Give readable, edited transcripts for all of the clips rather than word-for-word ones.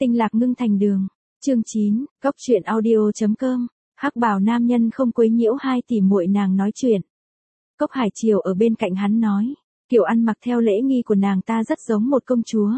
Tinh lạc ngưng thành đường. Chương 9, Cốc truyện audio.com. Hắc bào nam nhân không quấy nhiễu hai tỷ muội nàng nói chuyện. Cốc Hải Triều ở bên cạnh hắn nói, kiểu ăn mặc theo lễ nghi của nàng ta rất giống một công chúa.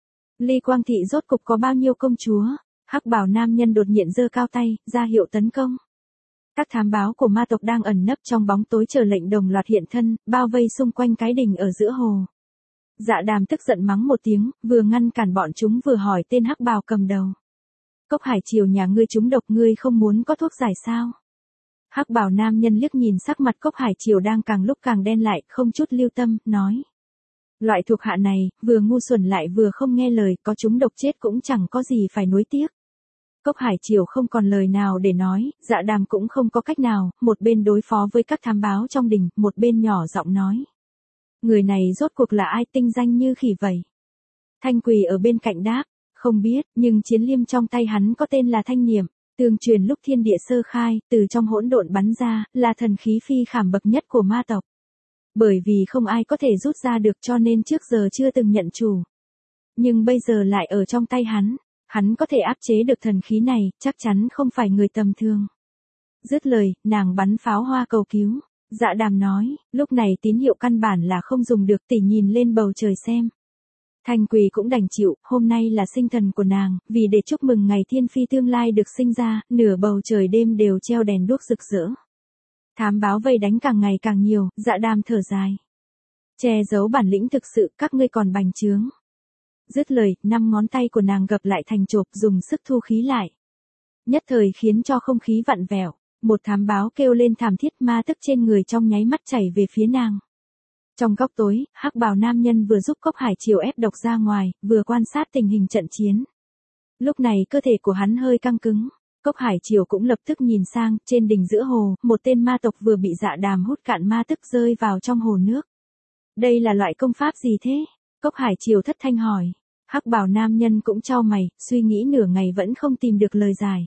Ly Quang Thị rốt cục có bao nhiêu công chúa? Hắc bào nam nhân đột nhiên giơ cao tay, ra hiệu tấn công. Các thám báo của ma tộc đang ẩn nấp trong bóng tối chờ lệnh đồng loạt hiện thân, bao vây xung quanh cái đỉnh ở giữa hồ. Dạ Đàm tức giận mắng một tiếng, vừa ngăn cản bọn chúng vừa hỏi tên hắc bào cầm đầu. Cốc Hải Triều nhà ngươi trúng độc, ngươi không muốn có thuốc giải sao? Hắc bào nam nhân liếc nhìn sắc mặt Cốc Hải Triều đang càng lúc càng đen lại, không chút lưu tâm, nói. Loại thuộc hạ này, vừa ngu xuẩn lại vừa không nghe lời, có trúng độc chết cũng chẳng có gì phải nuối tiếc. Cốc Hải Triều không còn lời nào để nói, Dạ Đàm cũng không có cách nào, một bên đối phó với các thám báo trong đình, một bên nhỏ giọng nói. Người này rốt cuộc là ai, tinh danh như khỉ vậy? Thanh Quỳ ở bên cạnh đáp, không biết, nhưng chiến liêm trong tay hắn có tên là Thanh Niệm, tương truyền lúc thiên địa sơ khai, từ trong hỗn độn bắn ra, là thần khí phi khảm bậc nhất của ma tộc. Bởi vì không ai có thể rút ra được cho nên trước giờ chưa từng nhận chủ. Nhưng bây giờ lại ở trong tay hắn có thể áp chế được thần khí này, chắc chắn không phải người tầm thường. Dứt lời, nàng bắn pháo hoa cầu cứu. Dạ Đàm nói, lúc này tín hiệu căn bản là không dùng được, tỉ nhìn lên bầu trời xem. Thanh Quỳ cũng đành chịu, hôm nay là sinh thần của nàng, vì để chúc mừng ngày thiên phi tương lai được sinh ra, nửa bầu trời đêm đều treo đèn đuốc rực rỡ. Thám báo vây đánh càng ngày càng nhiều, Dạ Đàm thở dài. Che giấu bản lĩnh thực sự, các ngươi còn bành trướng. Dứt lời, 5 ngón tay của nàng gập lại thành chộp, dùng sức thu khí lại. Nhất thời khiến cho không khí vặn vẹo, một thám báo kêu lên thảm thiết, ma tức trên người trong nháy mắt chảy về phía nàng. Trong góc tối, hắc bào nam nhân vừa giúp Cốc Hải Triều ép độc ra ngoài, vừa quan sát tình hình trận chiến. Lúc này cơ thể của hắn hơi căng cứng, Cốc Hải Triều cũng lập tức nhìn sang, trên đỉnh giữa hồ, một tên ma tộc vừa bị Dạ Đàm hút cạn ma tức rơi vào trong hồ nước. Đây là loại công pháp gì thế? Cốc Hải Triều thất thanh hỏi. Hắc bào nam nhân cũng chau mày, suy nghĩ nửa ngày vẫn không tìm được lời giải.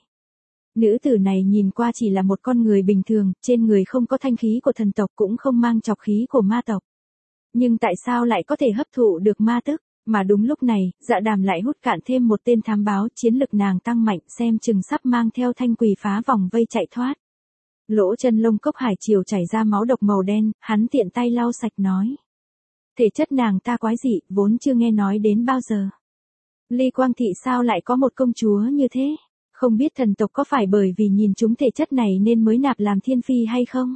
Nữ tử này nhìn qua chỉ là một con người bình thường, trên người không có thanh khí của thần tộc cũng không mang trọc khí của ma tộc. Nhưng tại sao lại có thể hấp thụ được ma tức? Mà đúng lúc này, Dạ Đàm lại hút cạn thêm một tên thám báo, chiến lực nàng tăng mạnh, xem chừng sắp mang theo Thanh Quỳ phá vòng vây chạy thoát. Lỗ chân lông Cốc Hải Triều chảy ra máu độc màu đen, hắn tiện tay lau sạch nói. Thể chất nàng ta quái dị, vốn chưa nghe nói đến bao giờ. Ly Quang Thị sao lại có một công chúa như thế? Không biết thần tộc có phải bởi vì nhìn chúng thể chất này nên mới nạp làm thiên phi hay không?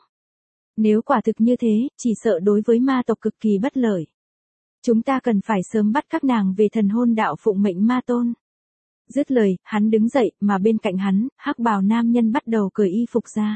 Nếu quả thực như thế, chỉ sợ đối với ma tộc cực kỳ bất lợi. Chúng ta cần phải sớm bắt các nàng về thần hôn đạo phụng mệnh ma tôn. Dứt lời, hắn đứng dậy, mà bên cạnh hắn, hắc bào nam nhân bắt đầu cởi y phục ra.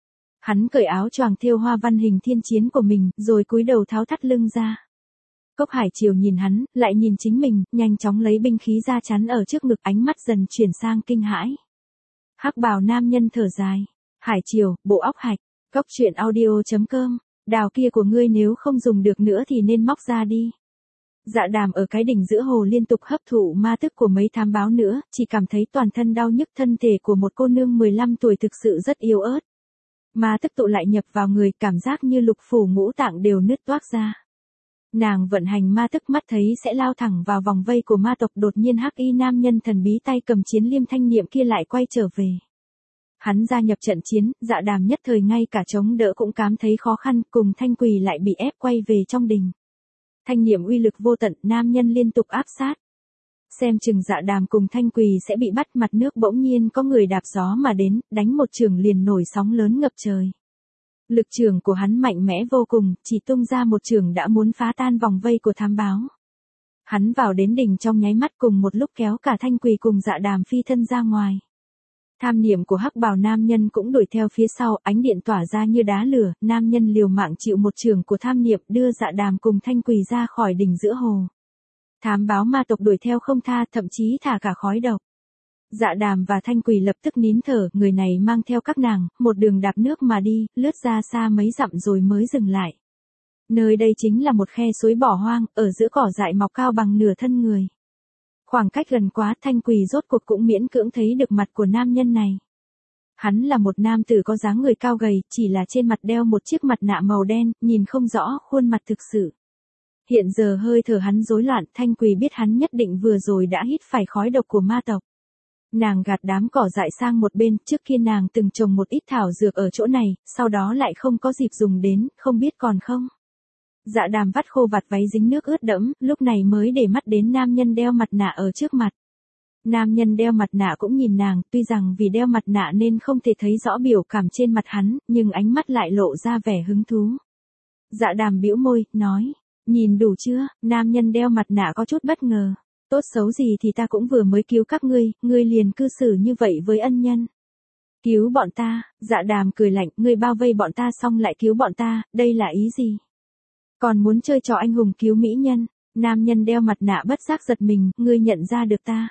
Hắn cởi áo choàng thêu hoa văn hình thiên chiến của mình, rồi cúi đầu tháo thắt lưng ra. Cốc Hải Triều nhìn hắn, lại nhìn chính mình, nhanh chóng lấy binh khí ra chắn ở trước ngực, ánh mắt dần chuyển sang kinh hãi. Hắc bào nam nhân thở dài. Hải Triều, bộ óc hạch. Cốc truyện audio.com. Đào kia của ngươi nếu không dùng được nữa thì nên móc ra đi. Dạ Đàm ở cái đỉnh giữa hồ liên tục hấp thụ ma tức của mấy thám báo nữa, chỉ cảm thấy toàn thân đau nhức, thân thể của một cô nương 15 tuổi thực sự rất yếu ớt. Ma tức tụ lại nhập vào người, cảm giác như lục phủ ngũ tạng đều nứt toác ra. Nàng vận hành ma tức, mắt thấy sẽ lao thẳng vào vòng vây của ma tộc, đột nhiên hắc y nam nhân thần bí tay cầm chiến liêm Thanh Niệm kia lại quay trở về. Hắn gia nhập trận chiến, Dạ Đàm nhất thời ngay cả chống đỡ cũng cảm thấy khó khăn, cùng Thanh Quỳ lại bị ép quay về trong đình. Thanh Niệm uy lực vô tận, nam nhân liên tục áp sát. Xem chừng Dạ Đàm cùng Thanh Quỳ sẽ bị bắt, mặt nước bỗng nhiên có người đạp gió mà đến, đánh một chưởng liền nổi sóng lớn ngập trời. Lực chưởng của hắn mạnh mẽ vô cùng, chỉ tung ra một chưởng đã muốn phá tan vòng vây của thám báo. Hắn vào đến đỉnh trong nháy mắt, cùng một lúc kéo cả Thanh Quỳ cùng Dạ Đàm phi thân ra ngoài. Tham niệm của hắc bào nam nhân cũng đuổi theo phía sau, ánh điện tỏa ra như đá lửa, nam nhân liều mạng chịu một chưởng của tham niệm, đưa Dạ Đàm cùng Thanh Quỳ ra khỏi đỉnh giữa hồ. Thám báo ma tộc đuổi theo không tha, thậm chí thả cả khói độc. Dạ Đàm và Thanh Quỳ lập tức nín thở, người này mang theo các nàng, một đường đạp nước mà đi, lướt ra xa mấy dặm rồi mới dừng lại. Nơi đây chính là một khe suối bỏ hoang, ở giữa cỏ dại mọc cao bằng nửa thân người. Khoảng cách gần quá, Thanh Quỳ rốt cuộc cũng miễn cưỡng thấy được mặt của nam nhân này. Hắn là một nam tử có dáng người cao gầy, chỉ là trên mặt đeo một chiếc mặt nạ màu đen, nhìn không rõ khuôn mặt thực sự. Hiện giờ hơi thở hắn rối loạn, Thanh Quỳ biết hắn nhất định vừa rồi đã hít phải khói độc của ma tộc. Nàng gạt đám cỏ dại sang một bên, trước kia nàng từng trồng một ít thảo dược ở chỗ này, sau đó lại không có dịp dùng đến, không biết còn không. Dạ Đàm vắt khô vạt váy dính nước ướt đẫm, lúc này mới để mắt đến nam nhân đeo mặt nạ ở trước mặt. Nam nhân đeo mặt nạ cũng nhìn nàng, tuy rằng vì đeo mặt nạ nên không thể thấy rõ biểu cảm trên mặt hắn, nhưng ánh mắt lại lộ ra vẻ hứng thú. Dạ Đàm bĩu môi, nói, nhìn đủ chưa? Nam nhân đeo mặt nạ có chút bất ngờ. Tốt xấu gì thì ta cũng vừa mới cứu các ngươi liền cư xử như vậy với ân nhân. Cứu bọn ta? Dạ Đàm cười lạnh, ngươi bao vây bọn ta xong lại cứu bọn ta, đây là ý gì? Còn muốn chơi trò anh hùng cứu mỹ nhân? Nam nhân đeo mặt nạ bất giác giật mình, ngươi nhận ra được ta.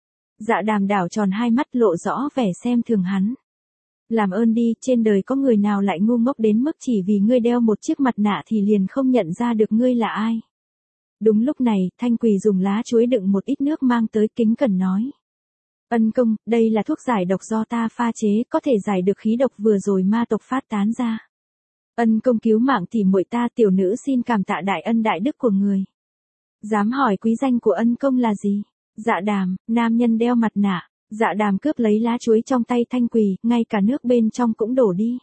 Dạ Đàm đảo tròn hai mắt lộ rõ vẻ xem thường hắn. Làm ơn đi, trên đời có người nào lại ngu ngốc đến mức chỉ vì ngươi đeo một chiếc mặt nạ thì liền không nhận ra được ngươi là ai. Đúng lúc này, Thanh Quỳ dùng lá chuối đựng một ít nước mang tới, kính cẩn nói. Ân công, đây là thuốc giải độc do ta pha chế, có thể giải được khí độc vừa rồi ma tộc phát tán ra. Ân công cứu mạng tỉ muội ta, tiểu nữ xin cảm tạ đại ân đại đức của người. Dám hỏi quý danh của ân công là gì? Dạ Đàm. Nam nhân đeo mặt nạ. Dạ Đàm cướp lấy lá chuối trong tay Thanh Quỳ, ngay cả nước bên trong cũng đổ đi.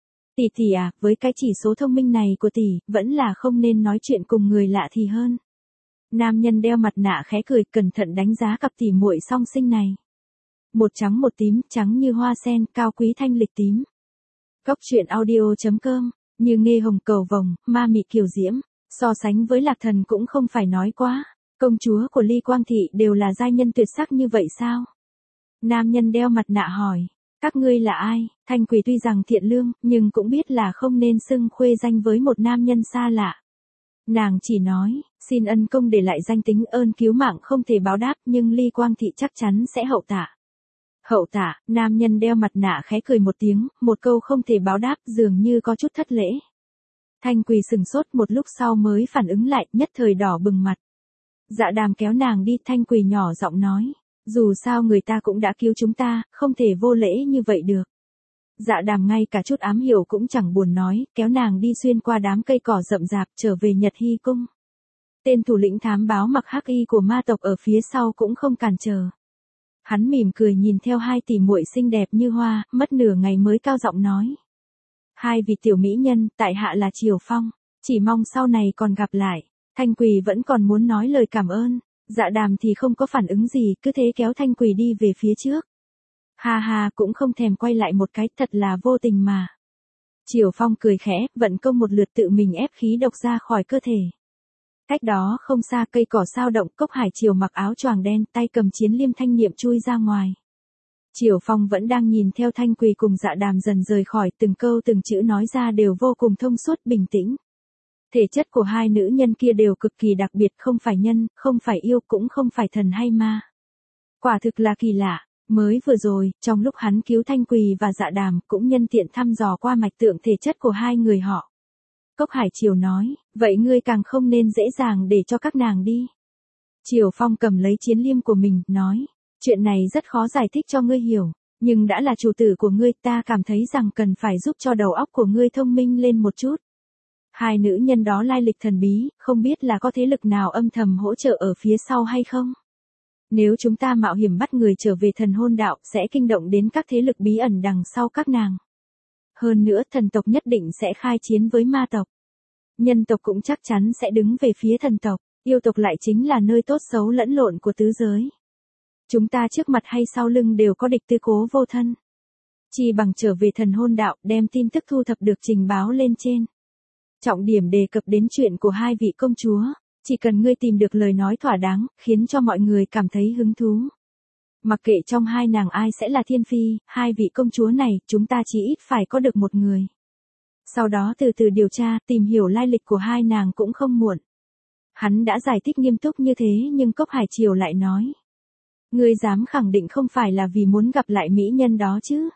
Tỷ à, với cái chỉ số thông minh này của tỷ, vẫn là không nên nói chuyện cùng người lạ thì hơn. Nam nhân đeo mặt nạ khẽ cười, cẩn thận đánh giá cặp tỷ muội song sinh này. Một trắng một tím, trắng như hoa sen, cao quý thanh lịch tím. Góc truyện audio.com, như nghê hồng cầu vồng, ma mị kiều diễm, so sánh với Lạc Thần cũng không phải nói quá. Công chúa của Ly Quang Thị đều là giai nhân tuyệt sắc như vậy sao? Nam nhân đeo mặt nạ hỏi, các ngươi là ai? Thanh Quỳ tuy rằng thiện lương, nhưng cũng biết là không nên xưng khuê danh với một nam nhân xa lạ. Nàng chỉ nói, xin ân công để lại danh tính, ơn cứu mạng không thể báo đáp, nhưng Ly Quang Thị chắc chắn sẽ hậu tạ. Hậu tạ? Nam nhân đeo mặt nạ khẽ cười một tiếng, một câu không thể báo đáp dường như có chút thất lễ. Thanh Quỳ sừng sốt một lúc sau mới phản ứng lại, nhất thời đỏ bừng mặt. Dạ Đàm kéo nàng đi, Thanh Quỳ nhỏ giọng nói, dù sao người ta cũng đã cứu chúng ta, không thể vô lễ như vậy được. Dạ Đàm ngay cả chút ám hiểu cũng chẳng buồn nói, kéo nàng đi xuyên qua đám cây cỏ rậm rạp trở về Nhật Hy cung. Tên thủ lĩnh thám báo mặc hắc y của ma tộc ở phía sau cũng không cản trở. Hắn mỉm cười nhìn theo hai tỷ muội xinh đẹp như hoa, mất nửa ngày mới cao giọng nói. Hai vị tiểu mỹ nhân, tại hạ là Triều Phong, chỉ mong sau này còn gặp lại. Thanh Quỳ vẫn còn muốn nói lời cảm ơn, Dạ Đàm thì không có phản ứng gì, cứ thế kéo Thanh Quỳ đi về phía trước. Ha ha, cũng không thèm quay lại một cái, thật là vô tình mà. Triều Phong cười khẽ, vận công một lượt tự mình ép khí độc ra khỏi cơ thể. Cách đó không xa, cây cỏ sao động, Cốc Hải Triều mặc áo choàng đen, tay cầm chiến liêm thanh niệm chui ra ngoài. Triều Phong vẫn đang nhìn theo Thanh Quỳ cùng Dạ Đàm dần rời khỏi, từng câu từng chữ nói ra đều vô cùng thông suốt bình tĩnh. Thể chất của hai nữ nhân kia đều cực kỳ đặc biệt, không phải nhân, không phải yêu, cũng không phải thần hay ma. Quả thực là kỳ lạ. Mới vừa rồi, trong lúc hắn cứu Thanh Quỳ và Dạ Đàm, cũng nhân tiện thăm dò qua mạch tượng thể chất của hai người họ. Cốc Hải Triều nói, vậy ngươi càng không nên dễ dàng để cho các nàng đi. Triều Phong cầm lấy chiến liêm của mình, nói, chuyện này rất khó giải thích cho ngươi hiểu, nhưng đã là chủ tử của ngươi, ta cảm thấy rằng cần phải giúp cho đầu óc của ngươi thông minh lên một chút. Hai nữ nhân đó lai lịch thần bí, không biết là có thế lực nào âm thầm hỗ trợ ở phía sau hay không? Nếu chúng ta mạo hiểm bắt người trở về thần hôn đạo, sẽ kinh động đến các thế lực bí ẩn đằng sau các nàng. Hơn nữa, thần tộc nhất định sẽ khai chiến với ma tộc. Nhân tộc cũng chắc chắn sẽ đứng về phía thần tộc, yêu tộc lại chính là nơi tốt xấu lẫn lộn của tứ giới. Chúng ta trước mặt hay sau lưng đều có địch tư cố vô thân. Chỉ bằng trở về thần hôn đạo, đem tin tức thu thập được trình báo lên trên. Trọng điểm đề cập đến chuyện của hai vị công chúa, chỉ cần ngươi tìm được lời nói thỏa đáng, khiến cho mọi người cảm thấy hứng thú. Mặc kệ trong hai nàng ai sẽ là thiên phi, hai vị công chúa này, chúng ta chỉ ít phải có được một người. Sau đó từ từ điều tra, tìm hiểu lai lịch của hai nàng cũng không muộn. Hắn đã giải thích nghiêm túc như thế nhưng Cốc Hải Triều lại nói. Ngươi dám khẳng định không phải là vì muốn gặp lại mỹ nhân đó chứ?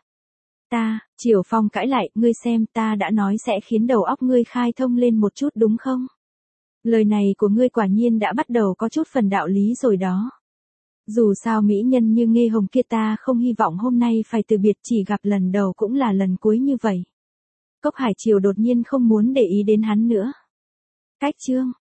Triều Phong cãi lại, ngươi xem, ta đã nói sẽ khiến đầu óc ngươi khai thông lên một chút đúng không? Lời này của ngươi quả nhiên đã bắt đầu có chút phần đạo lý rồi đó. Dù sao mỹ nhân như Nghê Hồng kia ta không hy vọng hôm nay phải từ biệt, chỉ gặp lần đầu cũng là lần cuối như vậy. Cốc Hải Triều đột nhiên không muốn để ý đến hắn nữa. Cách chương